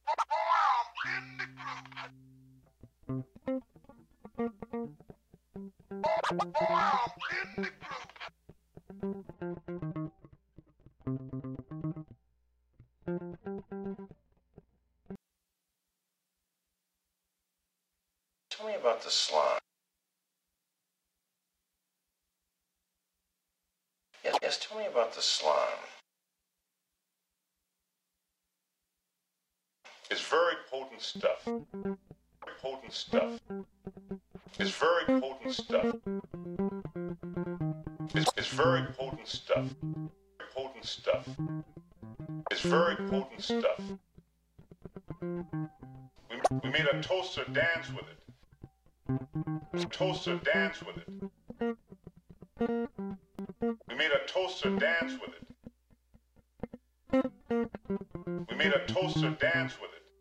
Tell me about the slime. Yes, tell me about the slime. It's very potent stuff. Very potent stuff. It's very potent stuff. It's very potent stuff. Very potent stuff. It's very potent stuff. We made a toaster dance with it. Toaster dance with it. We made a toaster dance with it. We made a toaster dance with it.